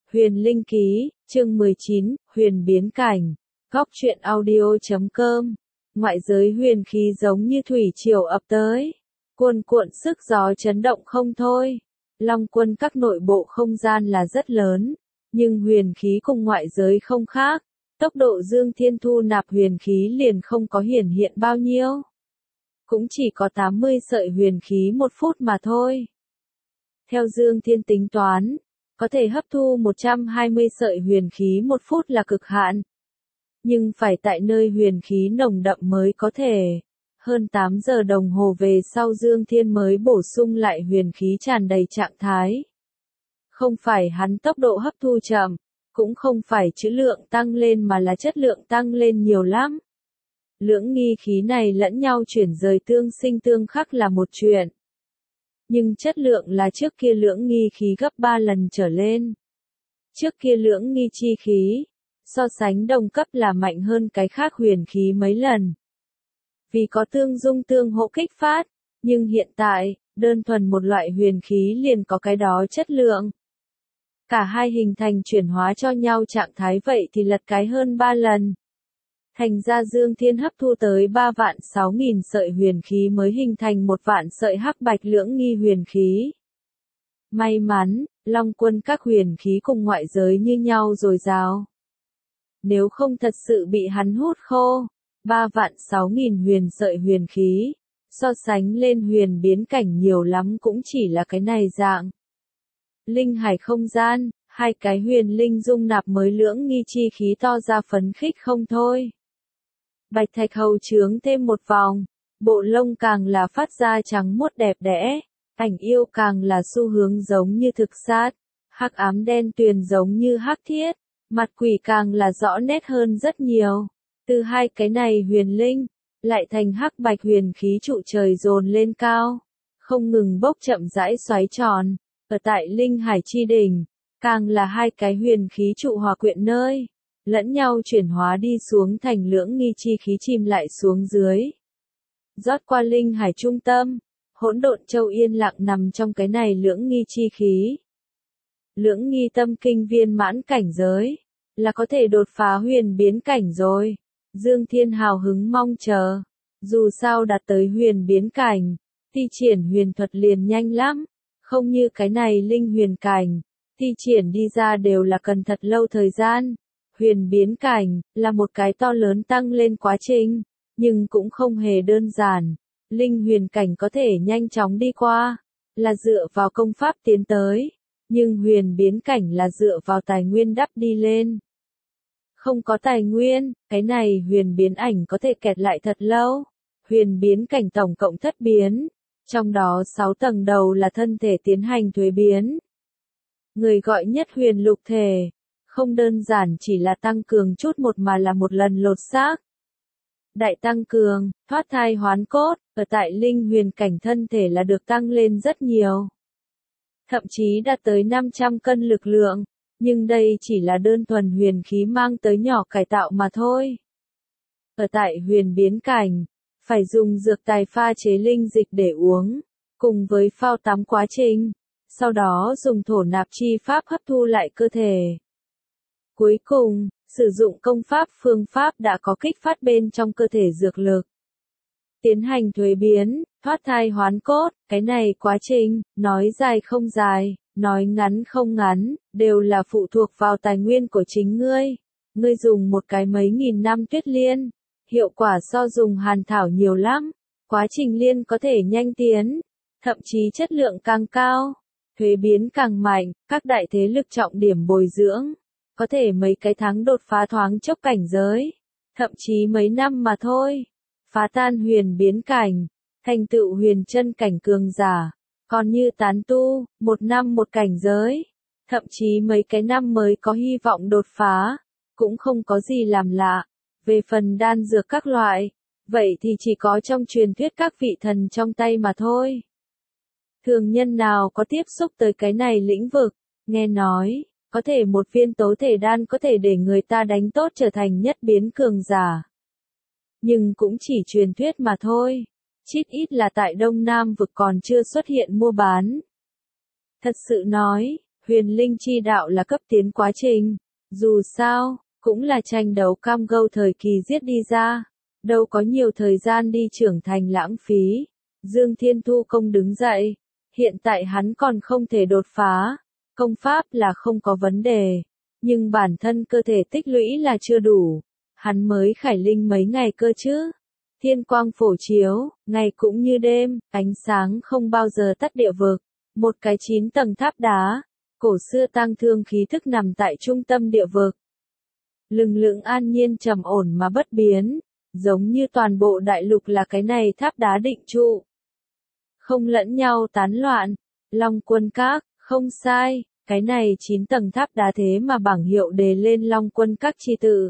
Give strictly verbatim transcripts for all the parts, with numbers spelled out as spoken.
Huyền Linh Ký, chương mười chín, Huyền Biến Cảnh, Góc truyện audio.com. Ngoại giới huyền khí giống như thủy triều ập tới, cuồn cuộn sức gió chấn động không thôi. Long quân các nội bộ không gian là rất lớn, nhưng huyền khí cùng ngoại giới không khác. Tốc độ Dương Thiên thu nạp huyền khí liền không có hiển hiện bao nhiêu. Cũng chỉ có tám mươi sợi huyền khí một phút mà thôi. Theo Dương Thiên tính toán, có thể hấp thu một trăm hai mươi sợi huyền khí một phút là cực hạn. Nhưng phải tại nơi huyền khí nồng đậm mới có thể. Hơn tám giờ đồng hồ về sau Dương Thiên mới bổ sung lại huyền khí tràn đầy trạng thái. Không phải hắn tốc độ hấp thu chậm, cũng không phải trữ lượng tăng lên mà là chất lượng tăng lên nhiều lắm. Lưỡng nghi khí này lẫn nhau chuyển rời tương sinh tương khắc là một chuyện. Nhưng chất lượng là trước kia lưỡng nghi khí gấp ba lần trở lên. Trước kia lưỡng nghi chi khí, so sánh đồng cấp là mạnh hơn cái khác huyền khí mấy lần. Vì có tương dung tương hỗ kích phát, nhưng hiện tại, đơn thuần một loại huyền khí liền có cái đó chất lượng. Cả hai hình thành chuyển hóa cho nhau trạng thái vậy thì lật cái hơn ba lần. Thành ra Dương Thiên hấp thu tới ba vạn sáu nghìn sợi huyền khí mới hình thành một vạn sợi hắc bạch lưỡng nghi huyền khí. May mắn, Long quân các huyền khí cùng ngoại giới như nhau dồi dào. Nếu không thật sự bị hắn hút khô, ba vạn sáu nghìn huyền sợi huyền khí, so sánh lên huyền biến cảnh nhiều lắm cũng chỉ là cái này dạng. Linh hải không gian, hai cái huyền linh dung nạp mới lưỡng nghi chi khí to ra phấn khích không thôi. Bạch thạch hầu trướng thêm một vòng, bộ lông càng là phát ra trắng muốt đẹp đẽ, ảnh yêu càng là xu hướng giống như thực sát, hắc ám đen tuyền giống như hắc thiết, mặt quỷ càng là rõ nét hơn rất nhiều. Từ hai cái này huyền linh, lại thành hắc bạch huyền khí trụ trời dồn lên cao, không ngừng bốc chậm rãi xoáy tròn, ở tại linh hải chi đỉnh, càng là hai cái huyền khí trụ hòa quyện nơi. Lẫn nhau chuyển hóa đi xuống thành lưỡng nghi chi khí chìm lại xuống dưới. Rót qua linh hải trung tâm, hỗn độn châu yên lặng nằm trong cái này lưỡng nghi chi khí. Lưỡng nghi tâm kinh viên mãn cảnh giới, là có thể đột phá huyền biến cảnh rồi. Dương Thiên hào hứng mong chờ, dù sao đạt tới huyền biến cảnh, thi triển huyền thuật liền nhanh lắm, không như cái này linh huyền cảnh, thi triển đi ra đều là cần thật lâu thời gian. Huyền biến cảnh, là một cái to lớn tăng lên quá trình, nhưng cũng không hề đơn giản. Linh huyền cảnh có thể nhanh chóng đi qua, là dựa vào công pháp tiến tới, nhưng huyền biến cảnh là dựa vào tài nguyên đắp đi lên. Không có tài nguyên, cái này huyền biến ảnh có thể kẹt lại thật lâu. Huyền biến cảnh tổng cộng thất biến, trong đó sáu tầng đầu là thân thể tiến hành thuế biến. Người gọi nhất huyền lục thể. Không đơn giản chỉ là tăng cường chút một mà là một lần lột xác. Đại tăng cường, thoát thai hoán cốt, ở tại linh huyền cảnh thân thể là được tăng lên rất nhiều. Thậm chí đạt tới năm trăm cân lực lượng, nhưng đây chỉ là đơn thuần huyền khí mang tới nhỏ cải tạo mà thôi. Ở tại huyền biến cảnh, phải dùng dược tài pha chế linh dịch để uống, cùng với phao tắm quá trình, sau đó dùng thổ nạp chi pháp hấp thu lại cơ thể. Cuối cùng, sử dụng công pháp phương pháp đã có kích phát bên trong cơ thể dược lực. Tiến hành thuế biến, thoát thai hoán cốt, cái này quá trình, nói dài không dài, nói ngắn không ngắn, đều là phụ thuộc vào tài nguyên của chính ngươi. Ngươi dùng một cái mấy nghìn năm tuyết liên, hiệu quả so dùng hàn thảo nhiều lắm, quá trình liên có thể nhanh tiến, thậm chí chất lượng càng cao, thuế biến càng mạnh, các đại thế lực trọng điểm bồi dưỡng. Có thể mấy cái tháng đột phá thoáng chốc cảnh giới, thậm chí mấy năm mà thôi. Phá tan huyền biến cảnh, thành tựu huyền chân cảnh cường giả, còn như tán tu, một năm một cảnh giới, thậm chí mấy cái năm mới có hy vọng đột phá, cũng không có gì làm lạ. Về phần đan dược các loại, vậy thì chỉ có trong truyền thuyết các vị thần trong tay mà thôi. Thường nhân nào có tiếp xúc tới cái này lĩnh vực, nghe nói. Có thể một viên tố thể đan có thể để người ta đánh tốt trở thành nhất biến cường giả. Nhưng cũng chỉ truyền thuyết mà thôi. Chít ít là tại Đông Nam vực còn chưa xuất hiện mua bán. Thật sự nói, Huyền linh chi đạo là cấp tiến quá trình. Dù sao, cũng là tranh đấu cam go thời kỳ giết đi ra. Đâu có nhiều thời gian đi trưởng thành lãng phí. Dương Thiên Thu Công đứng dậy. Hiện tại hắn còn không thể đột phá. Công pháp là không có vấn đề. Nhưng bản thân cơ thể tích lũy là chưa đủ. Hắn mới khải linh mấy ngày cơ chứ. Thiên quang phổ chiếu, ngày cũng như đêm, ánh sáng không bao giờ tắt địa vực. Một cái chín tầng tháp đá, cổ xưa tang thương khí thức nằm tại trung tâm địa vực. Lừng lững an nhiên trầm ổn mà bất biến, giống như toàn bộ đại lục là cái này tháp đá định trụ. Không lẫn nhau tán loạn, Long Quân Các, không sai, cái này chín tầng tháp đá thế mà bảng hiệu đề lên Long Quân Các chi tự.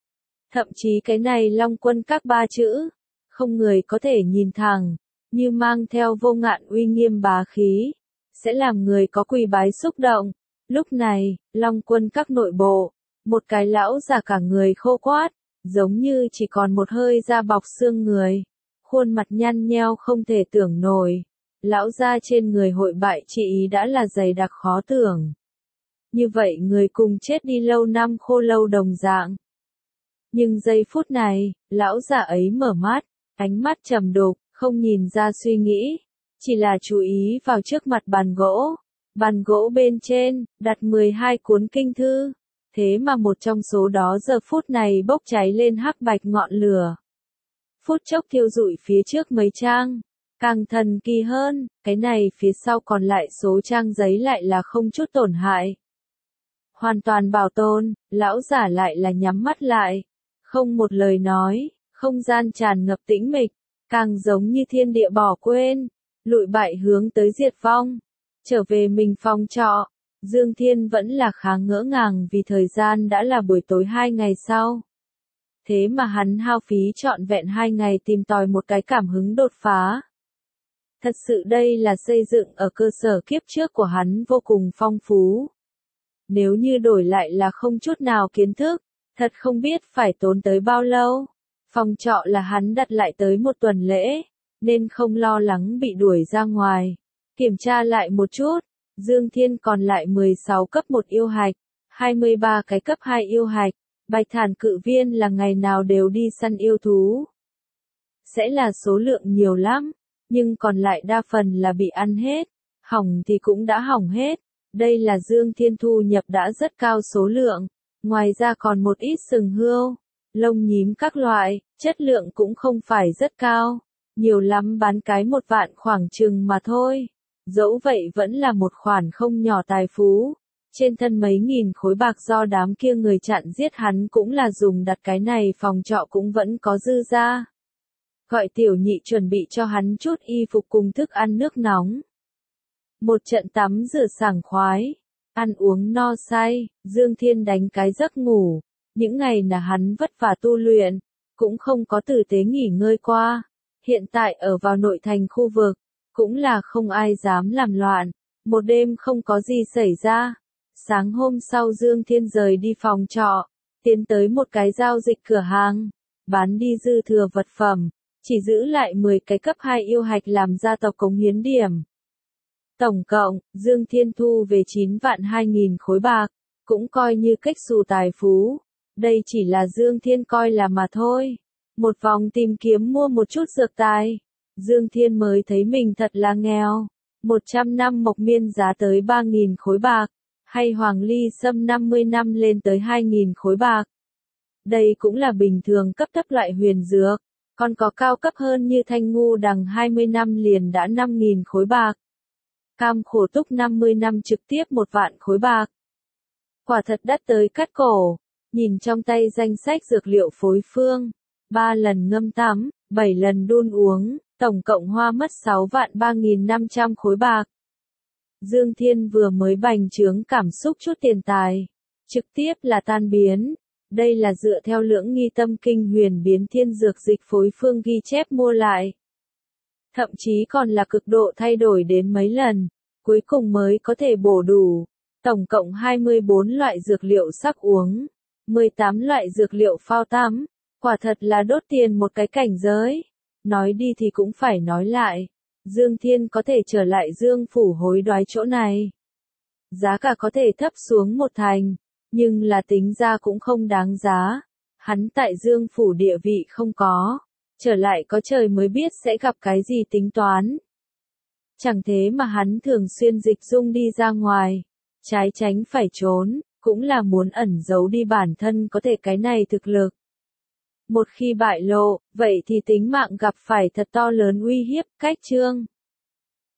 Thậm chí cái này Long Quân Các ba chữ, không người có thể nhìn thẳng, như mang theo vô ngạn uy nghiêm bá khí, sẽ làm người có quỳ bái xúc động. Lúc này, Long Quân Các nội bộ, một cái lão già cả người khô quát, giống như chỉ còn một hơi da bọc xương người, khuôn mặt nhăn nheo không thể tưởng nổi. Lão da trên người hội bại trị ý đã là dày đặc khó tưởng. Như vậy người cùng chết đi lâu năm khô lâu đồng dạng. Nhưng giây phút này, lão già ấy mở mắt, ánh mắt trầm đục, không nhìn ra suy nghĩ, chỉ là chú ý vào trước mặt bàn gỗ. Bàn gỗ bên trên, đặt mười hai cuốn kinh thư, thế mà một trong số đó giờ phút này bốc cháy lên hắc bạch ngọn lửa. Phút chốc thiêu rụi phía trước mấy trang, càng thần kỳ hơn, cái này phía sau còn lại số trang giấy lại là không chút tổn hại. Hoàn toàn bảo tồn, lão giả lại là nhắm mắt lại, không một lời nói, không gian tràn ngập tĩnh mịch, càng giống như thiên địa bỏ quên, lụi bại hướng tới diệt vong. Trở về mình phòng trọ, Dương Thiên vẫn là khá ngỡ ngàng vì thời gian đã là buổi tối hai ngày sau. Thế mà hắn hao phí trọn vẹn hai ngày tìm tòi một cái cảm hứng đột phá. Thật sự đây là xây dựng ở cơ sở kiếp trước của hắn vô cùng phong phú. Nếu như đổi lại là không chút nào kiến thức, thật không biết phải tốn tới bao lâu. Phòng trọ là hắn đặt lại tới một tuần lễ, nên không lo lắng bị đuổi ra ngoài. Kiểm tra lại một chút, Dương Thiên còn lại mười sáu cấp một yêu hạch, hai mươi ba cái cấp hai yêu hạch, Bạch Thản Cự Viên là ngày nào đều đi săn yêu thú. Sẽ là số lượng nhiều lắm, nhưng còn lại đa phần là bị ăn hết, hỏng thì cũng đã hỏng hết. Đây là Dương Thiên thu nhập đã rất cao số lượng, ngoài ra còn một ít sừng hươu, lông nhím các loại, chất lượng cũng không phải rất cao, nhiều lắm bán cái một vạn khoảng chừng mà thôi. Dẫu vậy vẫn là một khoản không nhỏ tài phú. Trên thân mấy nghìn khối bạc do đám kia người chặn giết hắn cũng là dùng đặt cái này phòng trọ cũng vẫn có dư ra. Gọi tiểu nhị chuẩn bị cho hắn chút y phục cùng thức ăn nước nóng. Một trận tắm rửa sảng khoái, ăn uống no say, Dương Thiên đánh cái giấc ngủ. Những ngày là hắn vất vả tu luyện, cũng không có tử tế nghỉ ngơi qua. Hiện tại ở vào nội thành khu vực, cũng là không ai dám làm loạn. Một đêm không có gì xảy ra. Sáng hôm sau Dương Thiên rời đi phòng trọ, tiến tới một cái giao dịch cửa hàng, bán đi dư thừa vật phẩm, chỉ giữ lại mười cái cấp hai yêu hạch làm gia tộc cống hiến điểm. Tổng cộng, Dương Thiên thu về chín vạn hai nghìn khối bạc, cũng coi như cách xù tài phú. Đây chỉ là Dương Thiên coi là mà thôi. Một vòng tìm kiếm mua một chút dược tài, Dương Thiên mới thấy mình thật là nghèo. một trăm năm mộc miên giá tới ba nghìn khối bạc, hay hoàng ly sâm năm mươi năm lên tới hai nghìn khối bạc. Đây cũng là bình thường cấp thấp loại huyền dược, còn có cao cấp hơn như thanh ngu đằng hai mươi năm liền đã năm nghìn khối bạc. Cam khổ túc năm mươi năm trực tiếp một vạn khối bạc. Quả thật đắt tới cắt cổ, nhìn trong tay danh sách dược liệu phối phương, ba lần ngâm tắm, bảy lần đun uống, tổng cộng hoa mất sáu vạn ba nghìn năm trăm khối bạc. Dương Thiên vừa mới bành trướng cảm xúc chút tiền tài, trực tiếp là tan biến. Đây là dựa theo lưỡng nghi tâm kinh huyền biến thiên dược dịch phối phương ghi chép mua lại. Thậm chí còn là cực độ thay đổi đến mấy lần, cuối cùng mới có thể bổ đủ. Tổng cộng hai mươi bốn loại dược liệu sắc uống, mười tám loại dược liệu phao tắm, quả thật là đốt tiền một cái cảnh giới. Nói đi thì cũng phải nói lại, Dương Thiên có thể trở lại Dương phủ hối đoái chỗ này. Giá cả có thể thấp xuống một thành, nhưng là tính ra cũng không đáng giá. Hắn tại Dương phủ địa vị không có, trở lại có trời mới biết sẽ gặp cái gì tính toán. Chẳng thế mà hắn thường xuyên dịch dung đi ra ngoài, trái tránh phải trốn, cũng là muốn ẩn giấu đi bản thân có thể cái này thực lực. Một khi bại lộ, vậy thì tính mạng gặp phải thật to lớn uy hiếp, cách chương.